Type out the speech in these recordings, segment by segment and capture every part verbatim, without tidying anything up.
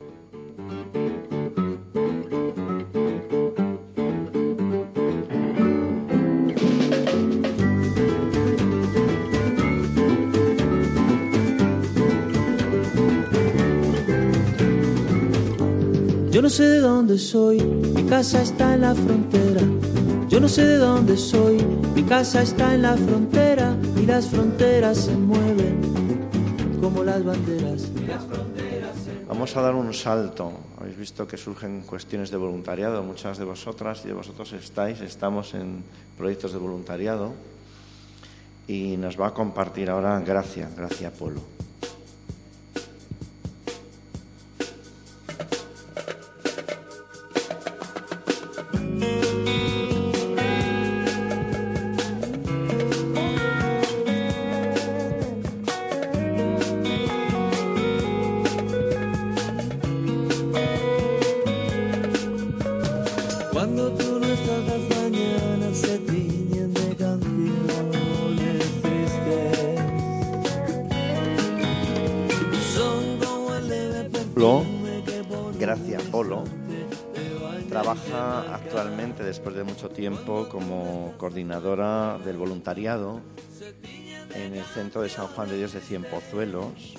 Yo no sé de dónde soy, mi casa está en la frontera. Yo no sé de dónde soy, mi casa está en la frontera. Y las fronteras se mueven como las banderas. Vamos a dar un salto. Habéis visto que surgen cuestiones de voluntariado. Muchas de vosotras y de vosotros estáis, estamos en proyectos de voluntariado. Y nos va a compartir ahora Gracia, Gracia Polo. Gracia Polo trabaja actualmente, después de mucho tiempo, como coordinadora del voluntariado en el Centro de San Juan de Dios de Cienpozuelos,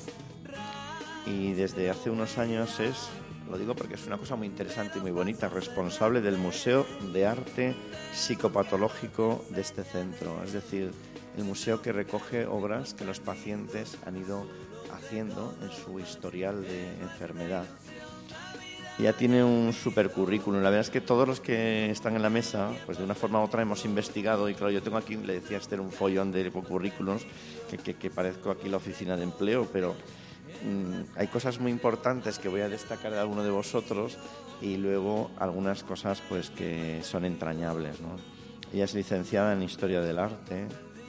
y desde hace unos años es, lo digo porque es una cosa muy interesante y muy bonita, responsable del Museo de Arte Psicopatológico de este centro, es decir, el museo que recoge obras que los pacientes han ido haciendo en su historial de enfermedad. Ya tiene un super currículum. La verdad es que todos los que están en la mesa, pues de una forma u otra hemos investigado, y claro, yo tengo aquí, le decía a Esther, un follón de currículums que, que, que parezco aquí la oficina de empleo, pero mmm, hay cosas muy importantes que voy a destacar de alguno de vosotros, y luego algunas cosas pues que son entrañables, ¿no? Ella es licenciada en Historia del Arte,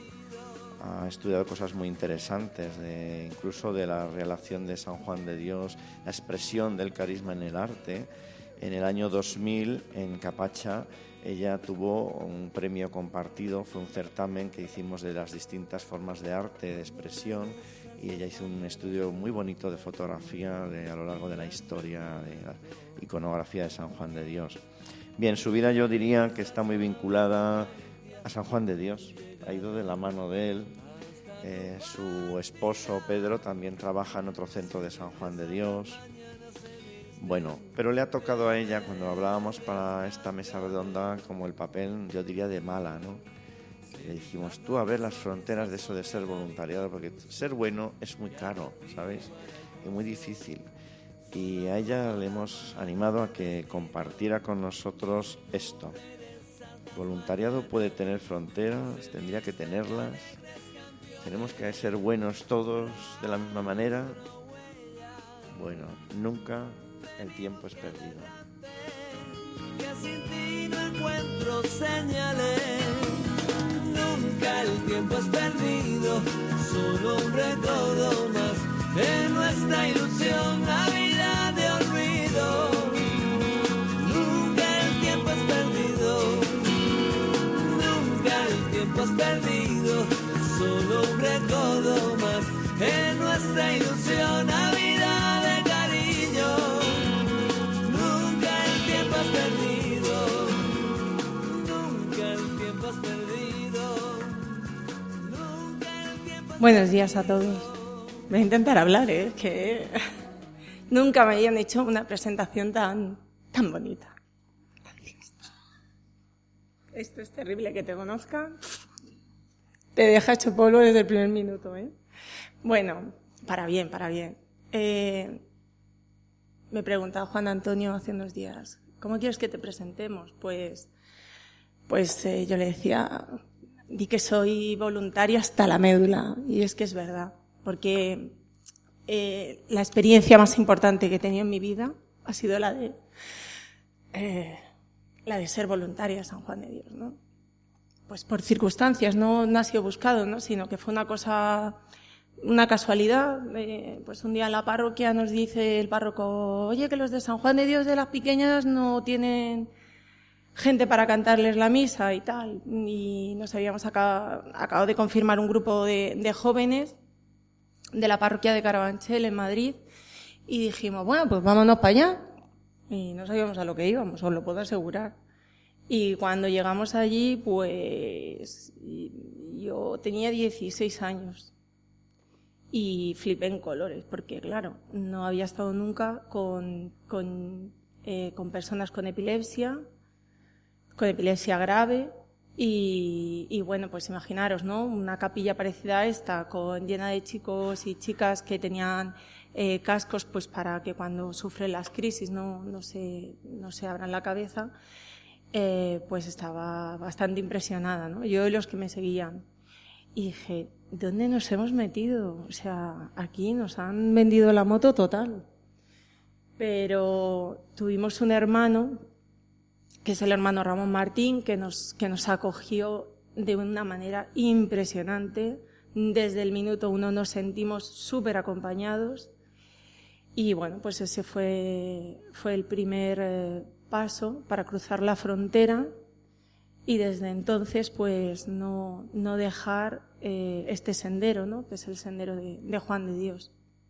ha estudiado cosas muy interesantes, de, incluso de la relación de San Juan de Dios, la expresión del carisma en el arte. En el año dos mil, en Capacha, ella tuvo un premio compartido, fue un certamen que hicimos de las distintas formas de arte, de expresión, y ella hizo un estudio muy bonito de fotografía de, a lo largo de la historia de la iconografía de San Juan de Dios. Bien, su vida yo diría que está muy vinculada a San Juan de Dios, ha ido de la mano de él. Eh, su esposo Pedro también trabaja en otro centro de San Juan de Dios. Bueno, pero le ha tocado a ella, cuando hablábamos para esta mesa redonda, como el papel, yo diría, de mala, ¿no? Le dijimos, tú a ver las fronteras de eso de ser voluntariado, porque ser bueno es muy caro, ¿sabes? Y muy difícil. Y a ella le hemos animado a que compartiera con nosotros esto. Voluntariado puede tener fronteras, tendría que tenerlas. Tenemos que ser buenos todos de la misma manera. Bueno, nunca el tiempo es perdido. Que sin ti no encuentro señales. Nunca el tiempo es perdido. Solo un recodo más de nuestra ilusión, Navidad de olvido. Nunca el tiempo es perdido. Nunca el tiempo es perdido. Solo un recodo más en nuestra ilusión, Navidad de cariño. Nunca el tiempo has perdido. Nunca el tiempo has perdido. Nunca el tiempo has... Buenos días a todos. Voy a intentar hablar, ¿eh? Que nunca me habían hecho una presentación tan, tan bonita. Esto es terrible que te conozcan. Te deja hecho polvo desde el primer minuto, ¿eh? Bueno, para bien, para bien. Eh, me preguntaba Juan Antonio hace unos días, ¿cómo quieres que te presentemos? Pues, pues eh, yo le decía, di que soy voluntaria hasta la médula. Y es que es verdad, porque eh, la experiencia más importante que he tenido en mi vida ha sido la de, eh, la de ser voluntaria a San Juan de Dios, ¿no? Pues por circunstancias, no, no ha sido buscado, ¿no? Sino que fue una cosa, una casualidad. Eh, pues un día en la parroquia nos dice el párroco, oye, que los de San Juan de Dios de las pequeñas no tienen gente para cantarles la misa y tal. Y nos habíamos acabado, acabado de confirmar un grupo de, de jóvenes de la parroquia de Carabanchel en Madrid. Y dijimos, bueno, pues vámonos para allá. Y no sabíamos a lo que íbamos, os lo puedo asegurar. Y cuando llegamos allí, pues yo tenía dieciséis años. Y flipé en colores, porque claro, no había estado nunca con, con, eh, con personas con epilepsia, con epilepsia grave. Y, y bueno, pues imaginaros, ¿no? Una capilla parecida a esta, con, llena de chicos y chicas que tenían eh, cascos, pues para que cuando sufren las crisis no, no se, no se abran la cabeza, eh, pues estaba bastante impresionada, ¿no? Yo y los que me seguían. Y dije, ¿dónde nos hemos metido? O sea, aquí nos han vendido la moto total. Pero tuvimos un hermano, que es el hermano Ramón Martín, que nos, que nos acogió de una manera impresionante. Desde el minuto uno nos sentimos súper acompañados. Y bueno, pues ese fue, fue el primer eh, paso para cruzar la frontera. Y desde entonces, pues no, no dejar eh, este sendero, ¿no? Que es el sendero de, de Juan de Dios.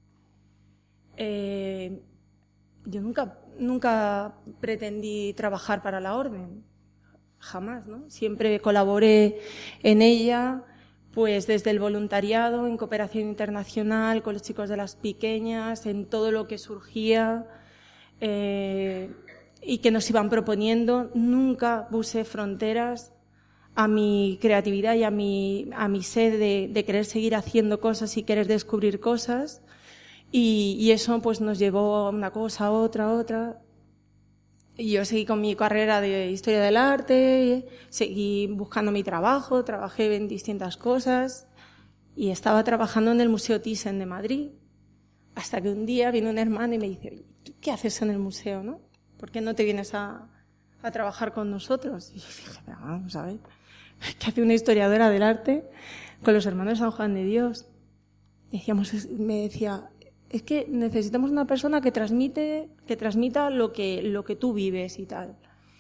Eh, yo nunca, nunca pretendí trabajar para la orden, jamás, ¿no? Siempre colaboré en ella, pues desde el voluntariado, en cooperación internacional, con los chicos de las pequeñas, en todo lo que surgía. Eh, y que nos iban proponiendo. Nunca puse fronteras a mi creatividad y a mi, a mi sed de, de querer seguir haciendo cosas y querer descubrir cosas. Y, y eso pues nos llevó a una cosa, a otra, a otra. Y yo seguí con mi carrera de Historia del Arte, seguí buscando mi trabajo, trabajé en distintas cosas y estaba trabajando en el Museo Thyssen de Madrid. Hasta que un día vino un hermano y me dice, oye, ¿tú qué haces en el museo, no? ¿Por qué no te vienes a, a trabajar con nosotros? Y yo dije, pero vamos a ver, ¿qué hace una historiadora del arte con los hermanos de San Juan de Dios? Decíamos, me decía, es que necesitamos una persona que transmite, que transmita lo que, lo que tú vives y tal.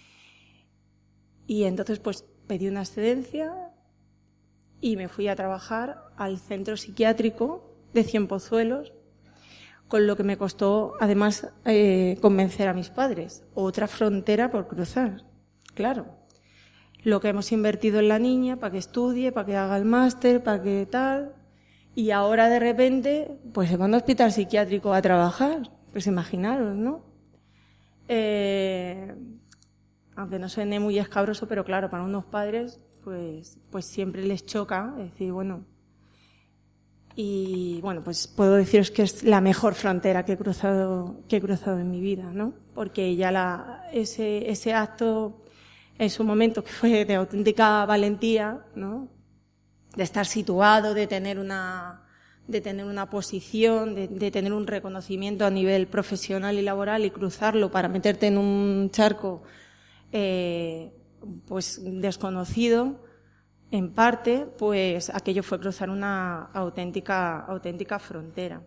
Y entonces pues pedí una excedencia y me fui a trabajar al centro psiquiátrico de Cienpozuelos, con lo que me costó, además, eh, convencer a mis padres. Otra frontera por cruzar. Claro. Lo que hemos invertido en la niña, para que estudie, para que haga el máster, para que tal. Y ahora, de repente, pues se van al hospital psiquiátrico a trabajar. Pues imaginaros, ¿no? Eh, aunque no suene muy escabroso, pero claro, para unos padres, pues, pues siempre les choca decir, bueno... Y bueno, pues puedo deciros que es la mejor frontera que he cruzado, que he cruzado en mi vida, ¿no? Porque ya la, ese, ese acto en su momento que fue de auténtica valentía, ¿no? De estar situado, de tener una, de tener una posición, de, de tener un reconocimiento a nivel profesional y laboral y cruzarlo para meterte en un charco, eh, pues desconocido. En parte, pues aquello fue cruzar una auténtica, auténtica frontera.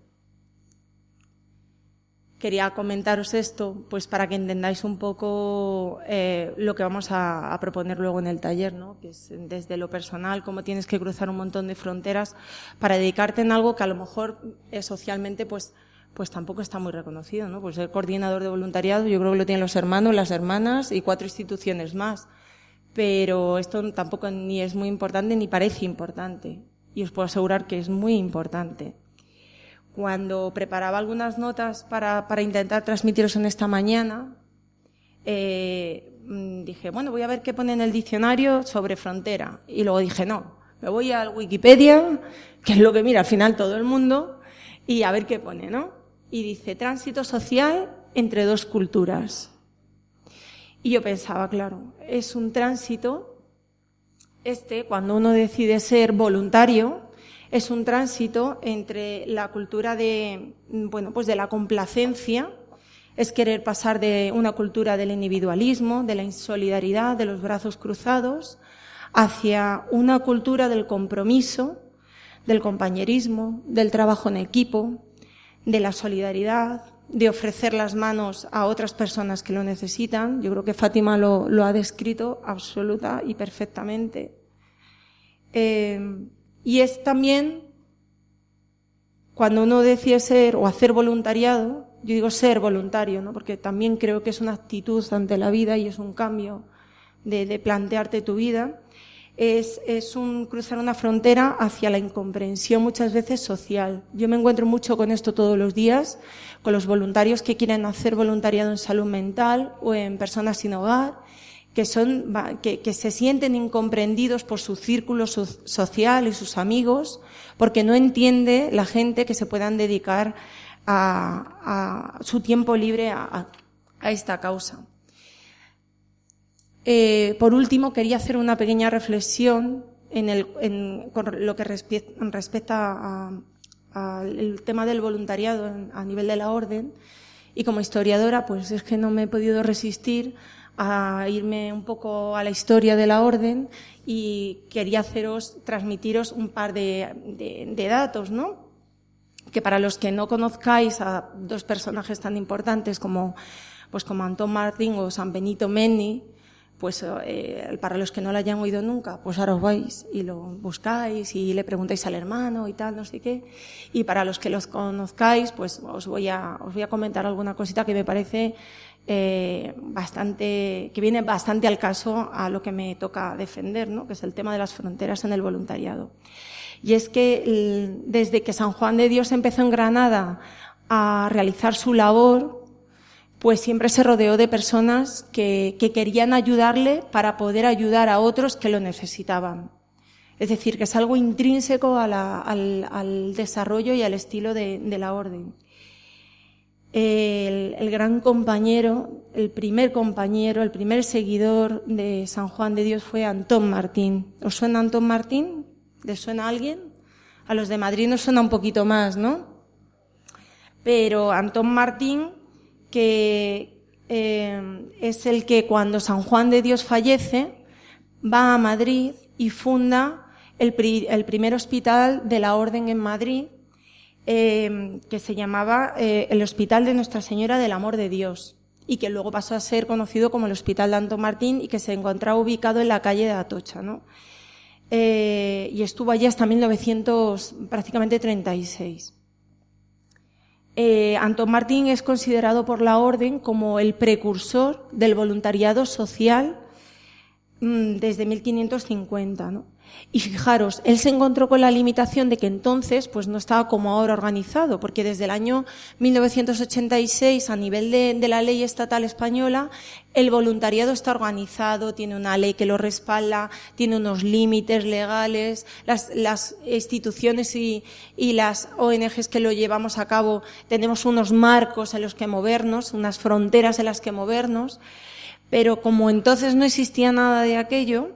Quería comentaros esto, pues para que entendáis un poco eh, lo que vamos a, a proponer luego en el taller, ¿no? Que es desde lo personal, cómo tienes que cruzar un montón de fronteras para dedicarte en algo que a lo mejor eh, socialmente, pues, pues tampoco está muy reconocido, ¿no? Pues ser coordinador de voluntariado, yo creo que lo tienen los hermanos, las hermanas y cuatro instituciones más. Pero esto tampoco ni es muy importante ni parece importante. Y os puedo asegurar que es muy importante. Cuando preparaba algunas notas para, para intentar transmitiros en esta mañana, eh, dije, bueno, voy a ver qué pone en el diccionario sobre frontera. Y luego dije, no, me voy al Wikipedia, que es lo que mira al final todo el mundo, y a ver qué pone, ¿no? Y dice, tránsito social entre dos culturas. Y yo pensaba, claro, es un tránsito, este, cuando uno decide ser voluntario, es un tránsito entre la cultura de, bueno, pues de la complacencia, es querer pasar de una cultura del individualismo, de la insolidaridad, de los brazos cruzados, hacia una cultura del compromiso, del compañerismo, del trabajo en equipo, de la solidaridad, de ofrecer las manos a otras personas que lo necesitan. Yo creo que Fátima lo, lo ha descrito absoluta y perfectamente. Eh, y es también, cuando uno decide ser o hacer voluntariado, yo digo ser voluntario, ¿no? Porque también creo que es una actitud ante la vida y es un cambio de, de plantearte tu vida. Es, es un cruzar una frontera hacia la incomprensión muchas veces social. Yo me encuentro mucho con esto todos los días, con los voluntarios que quieren hacer voluntariado en salud mental o en personas sin hogar, que son, que, que se sienten incomprendidos por su círculo so- social y sus amigos, porque no entiende la gente que se puedan dedicar a, a su tiempo libre a, a, a esta causa. Eh, por último, quería hacer una pequeña reflexión en, el, en con lo que respe- respecta al tema del voluntariado en, a nivel de la orden. Y como historiadora, pues es que no me he podido resistir a irme un poco a la historia de la orden y quería haceros, transmitiros un par de, de, de datos, ¿no? Que para los que no conozcáis a dos personajes tan importantes como, pues como Antón Martín o San Benito Meni, pues eh, para los que no lo hayan oído nunca, pues ahora os vais y lo buscáis y le preguntáis al hermano y tal, no sé qué. Y para los que los conozcáis, pues os voy a, os voy a comentar alguna cosita que me parece eh, bastante, que viene bastante al caso a lo que me toca defender, ¿no? Que es el tema de las fronteras en el voluntariado. Y es que desde que San Juan de Dios empezó en Granada a realizar su labor, pues siempre se rodeó de personas que, que querían ayudarle para poder ayudar a otros que lo necesitaban. Es decir, que es algo intrínseco a la, al, al desarrollo y al estilo de, de la orden. El, el gran compañero, el primer compañero, el primer seguidor de San Juan de Dios fue Antón Martín. ¿Os suena Antón Martín? ¿Les suena a alguien? A los de Madrid nos suena un poquito más, ¿no? Pero Antón Martín, que eh, es el que cuando San Juan de Dios fallece, va a Madrid y funda el, pri, el primer hospital de la Orden en Madrid, eh, que se llamaba eh, el Hospital de Nuestra Señora del Amor de Dios, y que luego pasó a ser conocido como el Hospital de Antón Martín y que se encontraba ubicado en la calle de Atocha, ¿no? Eh, y estuvo allí hasta mil novecientos, prácticamente treinta y seis. Eh, Antón Martín es considerado por la Orden como el precursor del voluntariado social mmm, desde mil quinientos cincuenta, ¿no? Y fijaros, él se encontró con la limitación de que entonces pues no estaba como ahora organizado, porque desde el año mil novecientos ochenta y seis, a nivel de, de la ley estatal española, el voluntariado está organizado, tiene una ley que lo respalda, tiene unos límites legales, las, las instituciones y, y las O N Ges que lo llevamos a cabo tenemos unos marcos en los que movernos, unas fronteras en las que movernos, pero como entonces no existía nada de aquello,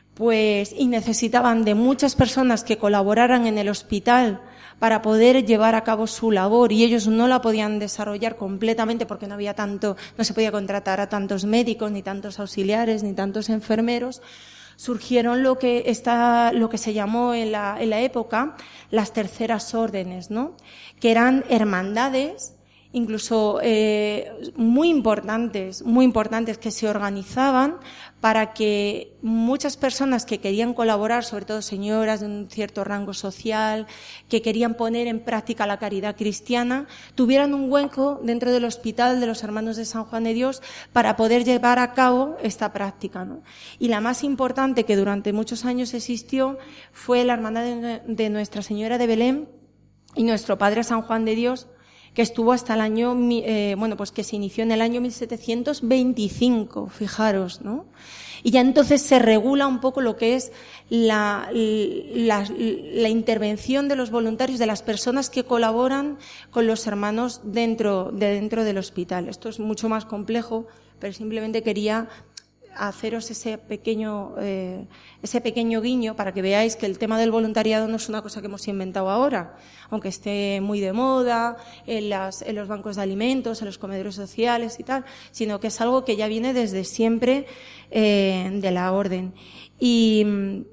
pues y necesitaban de muchas personas que colaboraran en el hospital para poder llevar a cabo su labor, y ellos no la podían desarrollar completamente porque no había tanto, no se podía contratar a tantos médicos, ni tantos auxiliares, ni tantos enfermeros. Surgieron lo que está, lo que se llamó en la, en la época las terceras órdenes, ¿no? Que eran hermandades, incluso eh, muy importantes, muy importantes, que se organizaban para que muchas personas que querían colaborar, sobre todo señoras de un cierto rango social, que querían poner en práctica la caridad cristiana, tuvieran un hueco dentro del hospital de los Hermanos de San Juan de Dios para poder llevar a cabo esta práctica, ¿no? Y la más importante, que durante muchos años existió, fue la Hermandad de, de Nuestra Señora de Belén y Nuestro Padre San Juan de Dios, que estuvo hasta el año, eh, bueno, pues que se inició en el año mil setecientos veinticinco, fijaros, ¿no? Y ya entonces se regula un poco lo que es la, la, la intervención de los voluntarios, de las personas que colaboran con los hermanos dentro, de dentro del hospital. Esto es mucho más complejo, pero simplemente quería haceros ese pequeño, eh, ese pequeño guiño para que veáis que el tema del voluntariado no es una cosa que hemos inventado ahora, aunque esté muy de moda en, las, en los bancos de alimentos, en los comedores sociales y tal, sino que es algo que ya viene desde siempre eh, de la Orden. Y,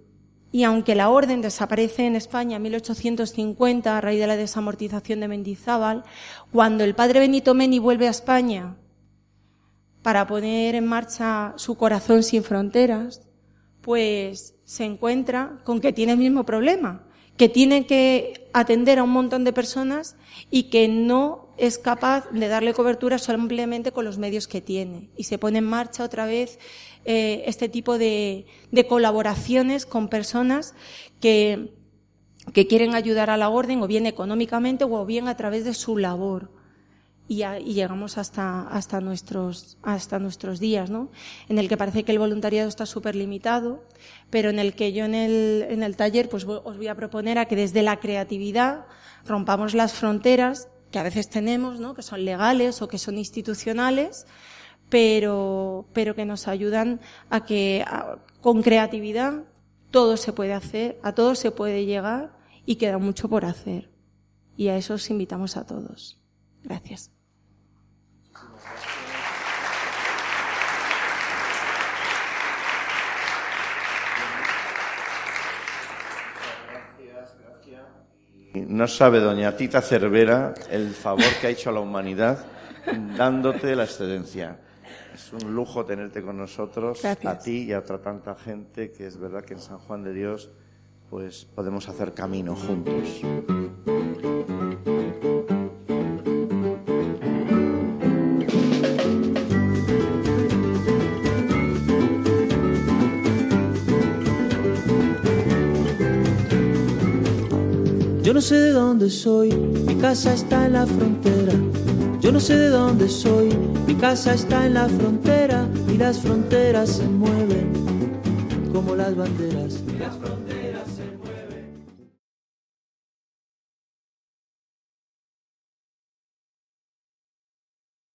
y aunque la Orden desaparece en España en mil ochocientos cincuenta a raíz de la desamortización de Mendizábal, cuando el padre Benito Meni vuelve a España para poner en marcha su Corazón sin Fronteras, pues se encuentra con que tiene el mismo problema, que tiene que atender a un montón de personas y que no es capaz de darle cobertura simplemente con los medios que tiene. Y se pone en marcha otra vez eh, este tipo de, de colaboraciones con personas que, que quieren ayudar a la orden, o bien económicamente o bien a través de su labor. Y, a, y llegamos hasta, hasta, nuestros, hasta nuestros días, ¿no? En el que parece que el voluntariado está súper limitado, pero en el que yo en el, en el taller pues os voy a proponer a que desde la creatividad rompamos las fronteras que a veces tenemos, ¿no? Que son legales o que son institucionales, pero, pero que nos ayudan a que a, con creatividad todo se puede hacer, a todo se puede llegar y queda mucho por hacer. Y a eso os invitamos a todos. Gracias. No sabe doña Tita Cervera el favor que ha hecho a la humanidad dándote la excedencia. Es un lujo tenerte con nosotros. Gracias. A ti y a otra tanta gente, que es verdad que en San Juan de Dios pues podemos hacer camino juntos. Yo no sé de dónde soy, mi casa está en la frontera. Yo no sé de dónde soy, mi casa está en la frontera. Y las fronteras se mueven como las banderas. Y las fronteras